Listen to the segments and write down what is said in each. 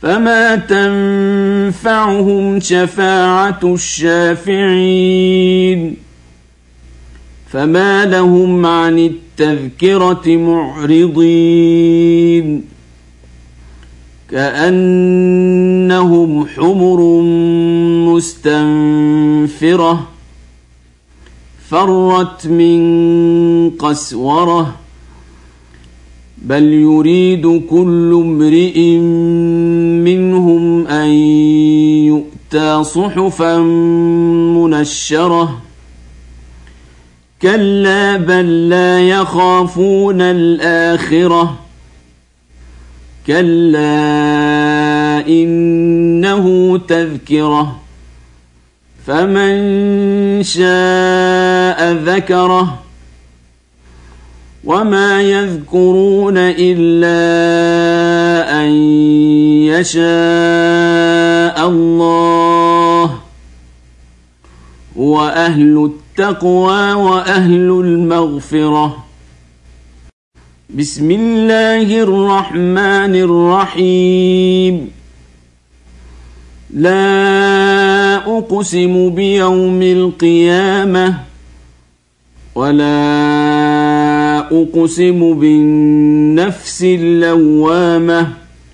فما تنفعهم شفاعة الشافعين فما لهم عن التذكرة معرضين كأنهم حمر مستنفرة فرت من قسورة بل يريد كل امرئ منهم أن يؤتى صحفا منشرة كلا بل لا يخافون الآخرة كلا إنه تذكرة فمن شاء ذكره وما يذكرون إلا أن يشاء الله وأهل التقوى وأهل المغفرة. بسم الله الرحمن الرحيم. لا أقسم بيوم القيامة ولا أقسم بالنفس اللوامة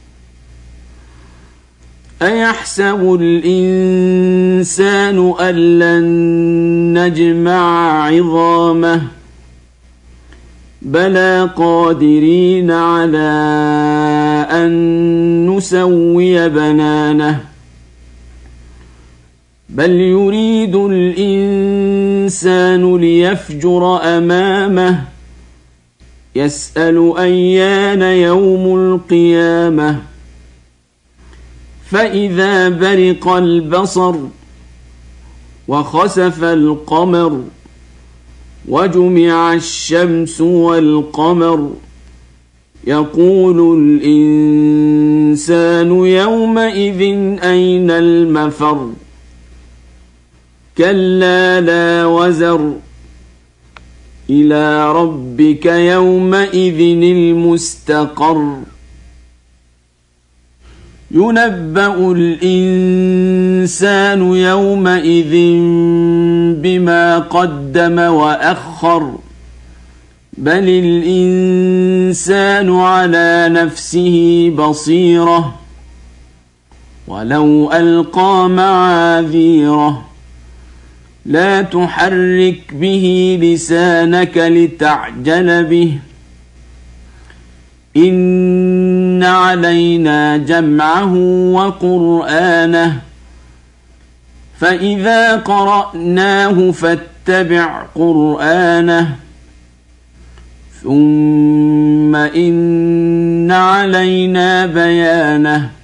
أيحسب الإنسان أن لن نجمع عظامه بلى قادرين على أن نسوي بنانه بل يريد الإنسان ليفجر أمامه يسأل أيان يوم القيامة فإذا برق البصر وخسف القمر وجمع الشمس والقمر يقول الإنسان يومئذ أين المفر كلا لا وزر إلى ربك يومئذ المستقر ينبأ الإنسان يومئذ بما قدم وأخر بل الإنسان على نفسه بصيرة ولو ألقى معاذيره لا تحرك به لسانك لتعجل به إن علينا جمعه وقرآنه فإذا قرأناه فاتبع قرآنه ثم إن علينا بيانه